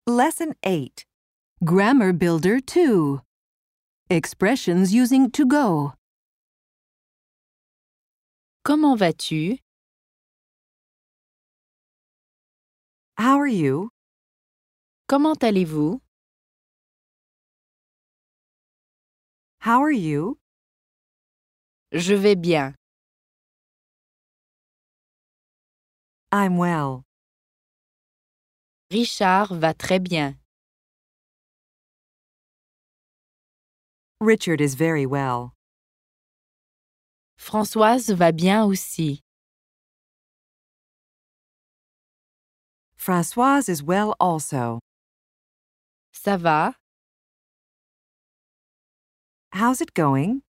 Lesson 8. Grammar Builder 2. Expressions using to go. Comment vas-tu? How are you? Comment allez-vous? How are you? Je vais bien. I'm well. Richard va très bien. Richard is very well. Françoise va bien aussi. Françoise is well also. Ça va? How's it going?